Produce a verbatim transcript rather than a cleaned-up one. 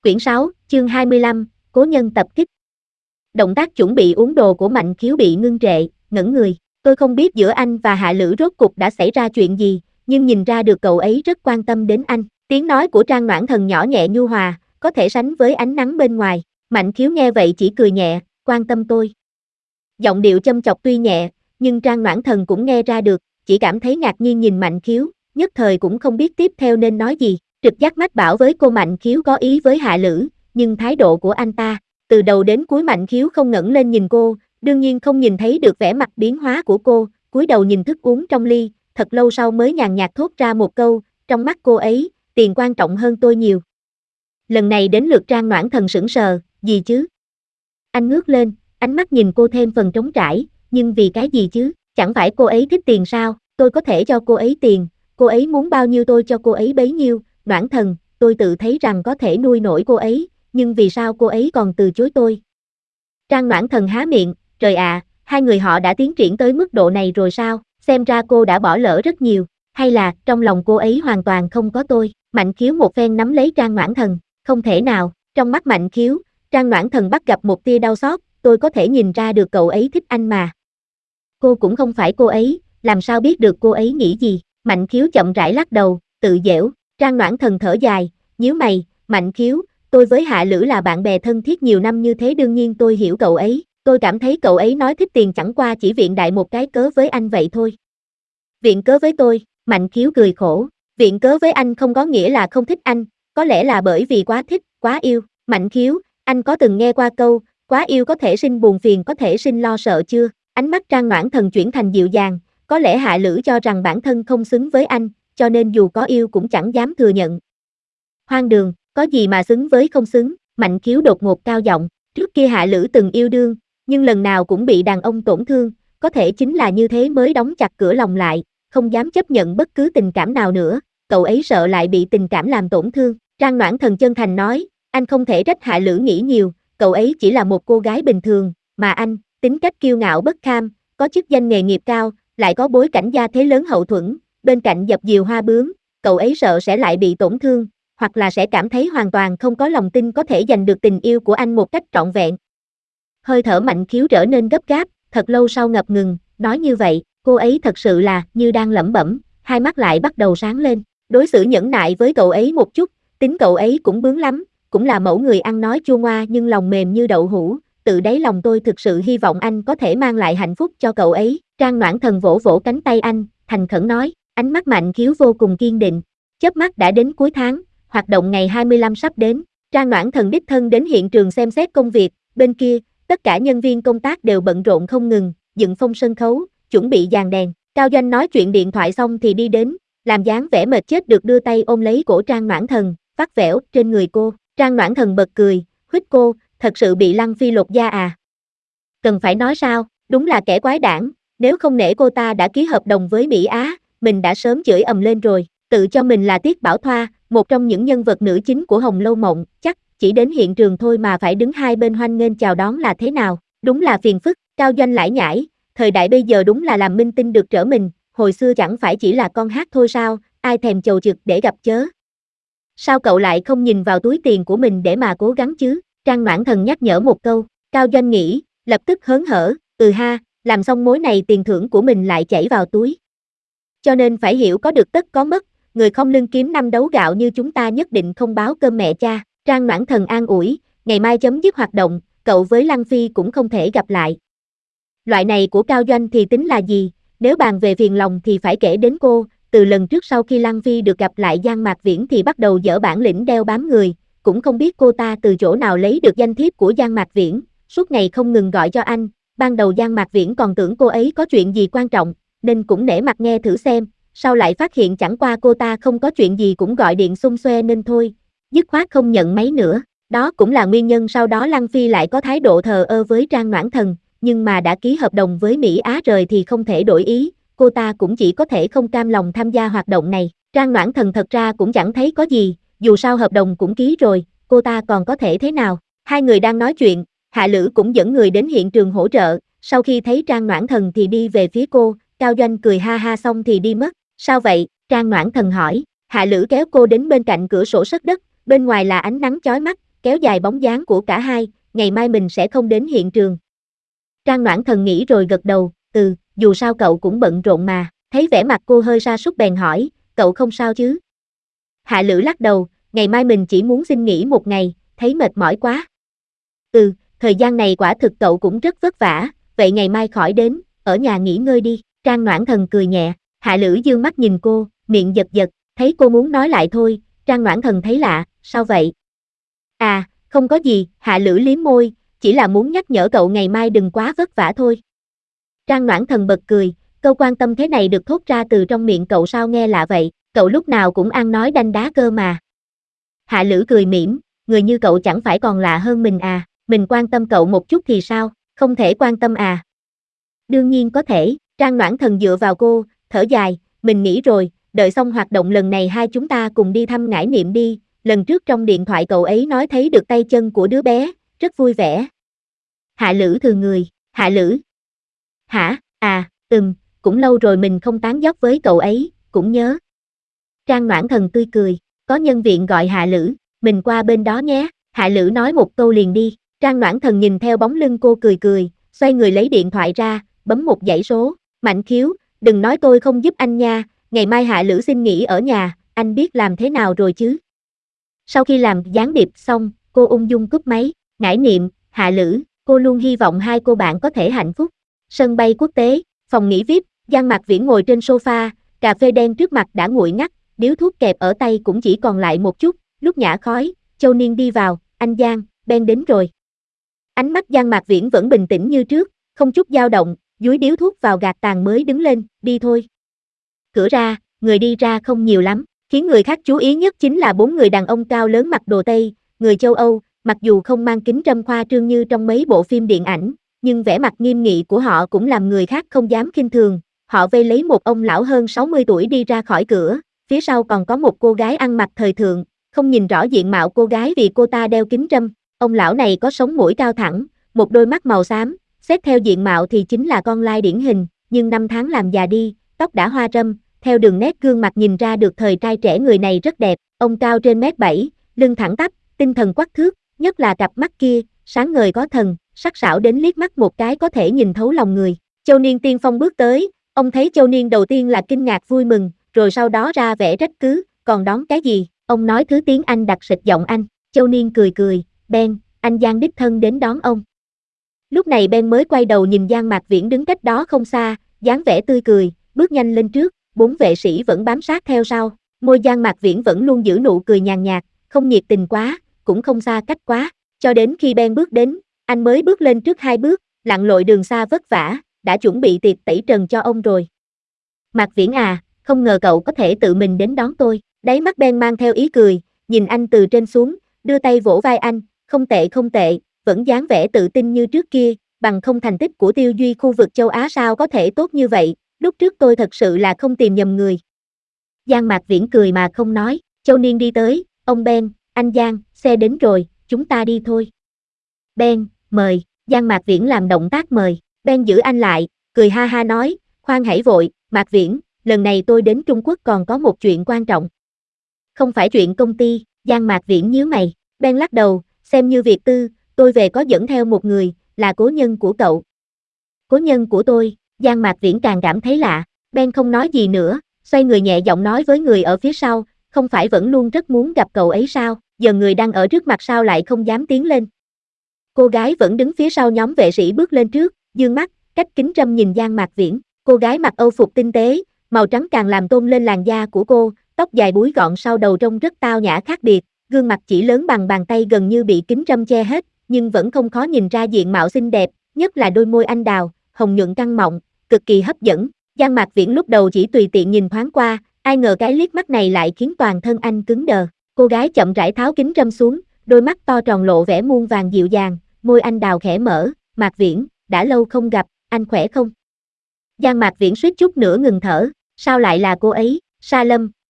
Quyển sáu, chương hai mươi lăm, Cố nhân tập kích. Động tác chuẩn bị uống đồ của Mạnh Khiếu bị ngưng trệ, ngẩn người. Tôi không biết giữa anh và Hạ Lữ rốt cục đã xảy ra chuyện gì, nhưng nhìn ra được cậu ấy rất quan tâm đến anh. Tiếng nói của Trang Noãn Thần nhỏ nhẹ nhu hòa, có thể sánh với ánh nắng bên ngoài. Mạnh Khiếu nghe vậy chỉ cười nhẹ, quan tâm tôi. Giọng điệu châm chọc tuy nhẹ, nhưng Trang Noãn Thần cũng nghe ra được, chỉ cảm thấy ngạc nhiên nhìn Mạnh Khiếu, nhất thời cũng không biết tiếp theo nên nói gì. Trực giác mách bảo với cô Mạnh Khiếu có ý với Hạ Lữ, nhưng thái độ của anh ta, từ đầu đến cuối Mạnh Khiếu không ngẩng lên nhìn cô, đương nhiên không nhìn thấy được vẻ mặt biến hóa của cô, cúi đầu nhìn thức uống trong ly, thật lâu sau mới nhàn nhạt thốt ra một câu, trong mắt cô ấy, tiền quan trọng hơn tôi nhiều. Lần này đến lượt Trang Noãn Thần sững sờ, gì chứ? Anh ngước lên, ánh mắt nhìn cô thêm phần trống trải, nhưng vì cái gì chứ, chẳng phải cô ấy thích tiền sao, tôi có thể cho cô ấy tiền, cô ấy muốn bao nhiêu tôi cho cô ấy bấy nhiêu. Noãn Thần, tôi tự thấy rằng có thể nuôi nổi cô ấy, nhưng vì sao cô ấy còn từ chối tôi? Trang Noãn Thần há miệng, trời ạ, à, hai người họ đã tiến triển tới mức độ này rồi sao? Xem ra cô đã bỏ lỡ rất nhiều, hay là trong lòng cô ấy hoàn toàn không có tôi? Mạnh Khiếu một phen nắm lấy Trang Noãn Thần, không thể nào, trong mắt Mạnh Khiếu, Trang Noãn Thần bắt gặp một tia đau xót, tôi có thể nhìn ra được cậu ấy thích anh mà. Cô cũng không phải cô ấy, làm sao biết được cô ấy nghĩ gì? Mạnh Khiếu chậm rãi lắc đầu, tự giễu. Trang Noãn Thần thở dài, nhíu mày, Mạnh Khiếu, tôi với Hạ Lữ là bạn bè thân thiết nhiều năm như thế đương nhiên tôi hiểu cậu ấy, tôi cảm thấy cậu ấy nói thích tiền chẳng qua chỉ viện đại một cái cớ với anh vậy thôi. Viện cớ với tôi, Mạnh Khiếu cười khổ, viện cớ với anh không có nghĩa là không thích anh, có lẽ là bởi vì quá thích, quá yêu. Mạnh Khiếu, anh có từng nghe qua câu, quá yêu có thể sinh buồn phiền có thể sinh lo sợ chưa? Ánh mắt Trang Noãn Thần chuyển thành dịu dàng, có lẽ Hạ Lữ cho rằng bản thân không xứng với anh, cho nên dù có yêu cũng chẳng dám thừa nhận. Hoang đường, có gì mà xứng với không xứng? Mạnh Khiếu đột ngột cao giọng, trước kia Hạ Lữ từng yêu đương, nhưng lần nào cũng bị đàn ông tổn thương, có thể chính là như thế mới đóng chặt cửa lòng lại, không dám chấp nhận bất cứ tình cảm nào nữa, cậu ấy sợ lại bị tình cảm làm tổn thương. Trang Noãn Thần chân thành nói, anh không thể trách Hạ Lữ nghĩ nhiều, cậu ấy chỉ là một cô gái bình thường, mà anh, tính cách kiêu ngạo bất kham, có chức danh nghề nghiệp cao, lại có bối cảnh gia thế lớn hậu thuẫn, bên cạnh dập dìu hoa bướm, cậu ấy sợ sẽ lại bị tổn thương, hoặc là sẽ cảm thấy hoàn toàn không có lòng tin có thể giành được tình yêu của anh một cách trọn vẹn. Hơi thở Mạnh Khiếu trở nên gấp gáp, thật lâu sau ngập ngừng, nói như vậy, cô ấy thật sự là như đang lẩm bẩm, hai mắt lại bắt đầu sáng lên, đối xử nhẫn nại với cậu ấy một chút, tính cậu ấy cũng bướng lắm, cũng là mẫu người ăn nói chua ngoa nhưng lòng mềm như đậu hũ, từ đáy lòng tôi thực sự hy vọng anh có thể mang lại hạnh phúc cho cậu ấy. Trang Noãn Thần vỗ vỗ cánh tay anh, thành khẩn nói, ánh mắt Mạnh Khiếu vô cùng kiên định. Chớp mắt đã đến cuối tháng, hoạt động ngày hai mươi lăm sắp đến, Trang Noãn Thần đích thân đến hiện trường xem xét công việc, bên kia, tất cả nhân viên công tác đều bận rộn không ngừng, dựng phong sân khấu, chuẩn bị dàn đèn. Cao Doanh nói chuyện điện thoại xong thì đi đến, làm dáng vẻ mệt chết được đưa tay ôm lấy cổ Trang Noãn Thần, vắt vẻo trên người cô. Trang Noãn Thần bật cười, huýt cô, thật sự bị Lăng Phi lột da à? Cần phải nói sao, đúng là kẻ quái đản, nếu không nể cô ta đã ký hợp đồng với Mỹ Á, mình đã sớm chửi ầm lên rồi, tự cho mình là Tiết Bảo Thoa, một trong những nhân vật nữ chính của Hồng Lâu Mộng, chắc chỉ đến hiện trường thôi mà phải đứng hai bên hoan nghênh chào đón là thế nào, đúng là phiền phức. Cao Doanh lải nhải, thời đại bây giờ đúng là làm minh tinh được trở mình, hồi xưa chẳng phải chỉ là con hát thôi sao, ai thèm chầu trực để gặp chớ. Sao cậu lại không nhìn vào túi tiền của mình để mà cố gắng chứ? Trang Noãn Thần nhắc nhở một câu, Cao Doanh nghĩ, lập tức hớn hở, ừ ha, làm xong mối này tiền thưởng của mình lại chảy vào túi. Cho nên phải hiểu có được tất có mất, người không lưng kiếm năm đấu gạo như chúng ta nhất định không báo cơm mẹ cha. Trang Noãn Thần an ủi, ngày mai chấm dứt hoạt động, cậu với Lăng Phi cũng không thể gặp lại. Loại này của Cao Doanh thì tính là gì, nếu bàn về phiền lòng thì phải kể đến cô, từ lần trước sau khi Lăng Phi được gặp lại Giang Mạc Viễn thì bắt đầu dở bản lĩnh đeo bám người, cũng không biết cô ta từ chỗ nào lấy được danh thiếp của Giang Mạc Viễn, suốt ngày không ngừng gọi cho anh, ban đầu Giang Mạc Viễn còn tưởng cô ấy có chuyện gì quan trọng, nên cũng nể mặt nghe thử xem, sau lại phát hiện chẳng qua cô ta không có chuyện gì cũng gọi điện xung xoe nên thôi, dứt khoát không nhận máy nữa, đó cũng là nguyên nhân sau đó Lăng Phi lại có thái độ thờ ơ với Trang Noãn Thần, nhưng mà đã ký hợp đồng với Mỹ Á rồi thì không thể đổi ý, cô ta cũng chỉ có thể không cam lòng tham gia hoạt động này. Trang Noãn Thần thật ra cũng chẳng thấy có gì, dù sao hợp đồng cũng ký rồi, cô ta còn có thể thế nào. Hai người đang nói chuyện, Hạ Lữ cũng dẫn người đến hiện trường hỗ trợ, sau khi thấy Trang Noãn Thần thì đi về phía cô, Cao Doanh cười ha ha xong thì đi mất. Sao vậy? Trang Noãn Thần hỏi. Hạ Lữ kéo cô đến bên cạnh cửa sổ sắt đất, bên ngoài là ánh nắng chói mắt, kéo dài bóng dáng của cả hai, ngày mai mình sẽ không đến hiện trường. Trang Noãn Thần nghĩ rồi gật đầu, ừ, dù sao cậu cũng bận rộn mà, thấy vẻ mặt cô hơi sa sút bèn hỏi, cậu không sao chứ? Hạ Lữ lắc đầu, ngày mai mình chỉ muốn xin nghỉ một ngày, thấy mệt mỏi quá. Ừ, thời gian này quả thực cậu cũng rất vất vả, vậy ngày mai khỏi đến, ở nhà nghỉ ngơi đi, Trang Noãn Thần cười nhẹ, Hạ Lữ dương mắt nhìn cô, miệng giật giật, thấy cô muốn nói lại thôi, Trang Noãn Thần thấy lạ, sao vậy? À, không có gì, Hạ Lữ liếm môi, chỉ là muốn nhắc nhở cậu ngày mai đừng quá vất vả thôi. Trang Noãn Thần bật cười, câu quan tâm thế này được thốt ra từ trong miệng cậu sao nghe lạ vậy, cậu lúc nào cũng ăn nói đanh đá cơ mà. Hạ Lữ cười mỉm, người như cậu chẳng phải còn lạ hơn mình à, mình quan tâm cậu một chút thì sao, không thể quan tâm à? Đương nhiên có thể, Trang Noãn Thần dựa vào cô, thở dài, mình nghĩ rồi, đợi xong hoạt động lần này hai chúng ta cùng đi thăm Ngải Niệm đi, lần trước trong điện thoại cậu ấy nói thấy được tay chân của đứa bé, rất vui vẻ. Hạ Lữ thừa người, Hạ Lữ. Hả, à, ừm, cũng lâu rồi mình không tán dóc với cậu ấy, cũng nhớ. Trang Noãn Thần tươi cười, có nhân viên gọi Hạ Lữ, mình qua bên đó nhé, Hạ Lữ nói một câu liền đi, Trang Noãn Thần nhìn theo bóng lưng cô cười cười, xoay người lấy điện thoại ra, bấm một dãy số, Mạnh Khiếu, đừng nói tôi không giúp anh nha, ngày mai Hạ Lữ xin nghỉ ở nhà, anh biết làm thế nào rồi chứ. Sau khi làm gián điệp xong, cô ung dung cúp máy, Ngải Niệm, Hạ Lữ, cô luôn hy vọng hai cô bạn có thể hạnh phúc. Sân bay quốc tế, phòng nghỉ vi ai pi, Giang Mạc Viễn ngồi trên sofa, cà phê đen trước mặt đã nguội ngắt, điếu thuốc kẹp ở tay cũng chỉ còn lại một chút, lúc nhả khói, Châu Niên đi vào, anh Giang, Ben đến rồi. Ánh mắt Giang Mạc Viễn vẫn bình tĩnh như trước, không chút dao động, dúi điếu thuốc vào gạt tàn mới đứng lên, đi thôi. Cửa ra, người đi ra không nhiều lắm, khiến người khác chú ý nhất chính là bốn người đàn ông cao lớn mặc đồ Tây, người châu Âu, mặc dù không mang kính râm khoa trương như trong mấy bộ phim điện ảnh, nhưng vẻ mặt nghiêm nghị của họ cũng làm người khác không dám khinh thường. Họ vây lấy một ông lão hơn sáu mươi tuổi đi ra khỏi cửa, phía sau còn có một cô gái ăn mặc thời thượng, không nhìn rõ diện mạo cô gái vì cô ta đeo kính râm. Ông lão này có sống mũi cao thẳng, một đôi mắt màu xám, xét theo diện mạo thì chính là con lai điển hình, nhưng năm tháng làm già đi, tóc đã hoa râm, theo đường nét gương mặt nhìn ra được thời trai trẻ người này rất đẹp, ông cao trên mét bảy, lưng thẳng tắp, tinh thần quắc thước, nhất là cặp mắt kia, sáng ngời có thần, sắc sảo đến liếc mắt một cái có thể nhìn thấu lòng người. Châu Niên tiên phong bước tới, ông thấy Châu Niên đầu tiên là kinh ngạc vui mừng, rồi sau đó ra vẻ trách cứ, còn đón cái gì, ông nói thứ tiếng Anh đặc sệt giọng Anh, Châu Niên cười cười, Ben, anh Giang đích thân đến đón ông. Lúc này Ben mới quay đầu nhìn Giang Mạc Viễn đứng cách đó không xa, dáng vẻ tươi cười, bước nhanh lên trước, bốn vệ sĩ vẫn bám sát theo sau, môi Giang Mạc Viễn vẫn luôn giữ nụ cười nhàn nhạt, không nhiệt tình quá, cũng không xa cách quá, cho đến khi Ben bước đến, anh mới bước lên trước hai bước, lặn lội đường xa vất vả, đã chuẩn bị tiệc tẩy trần cho ông rồi. Mạc Viễn à, không ngờ cậu có thể tự mình đến đón tôi, đáy mắt Ben mang theo ý cười, nhìn anh từ trên xuống, đưa tay vỗ vai anh, không tệ không tệ, vẫn dáng vẻ tự tin như trước kia, bằng không thành tích của Tiêu Duy khu vực châu Á sao có thể tốt như vậy, lúc trước tôi thật sự là không tìm nhầm người. Giang Mạc Viễn cười mà không nói, Châu Niên đi tới, ông Ben, anh Giang, xe đến rồi, chúng ta đi thôi. Ben, mời, Giang Mạc Viễn làm động tác mời, Ben giữ anh lại, cười ha ha nói, khoan hãy vội, Mạc Viễn, lần này tôi đến Trung Quốc còn có một chuyện quan trọng. Không phải chuyện công ty, Giang Mạc Viễn nhíu mày, Ben lắc đầu, xem như việc tư, tôi về có dẫn theo một người, là cố nhân của cậu. Cố nhân của tôi, Giang Mạc Viễn càng cảm thấy lạ, Ben không nói gì nữa, xoay người nhẹ giọng nói với người ở phía sau, không phải vẫn luôn rất muốn gặp cậu ấy sao, giờ người đang ở trước mặt sao lại không dám tiến lên. Cô gái vẫn đứng phía sau nhóm vệ sĩ bước lên trước, dương mắt, cách kính râm nhìn Giang Mạc Viễn, cô gái mặc âu phục tinh tế, màu trắng càng làm tôn lên làn da của cô, tóc dài búi gọn sau đầu trông rất tao nhã khác biệt, gương mặt chỉ lớn bằng bàn tay gần như bị kính râm che hết, nhưng vẫn không khó nhìn ra diện mạo xinh đẹp, nhất là đôi môi anh đào, hồng nhuận căng mọng, cực kỳ hấp dẫn. Giang Mạc Viễn lúc đầu chỉ tùy tiện nhìn thoáng qua, ai ngờ cái liếc mắt này lại khiến toàn thân anh cứng đờ. Cô gái chậm rãi tháo kính râm xuống, đôi mắt to tròn lộ vẻ muôn vàng dịu dàng, môi anh đào khẽ mở, Mạc Viễn, đã lâu không gặp, anh khỏe không? Giang Mạc Viễn suýt chút nữa ngừng thở, sao lại là cô ấy, Sa Lâm,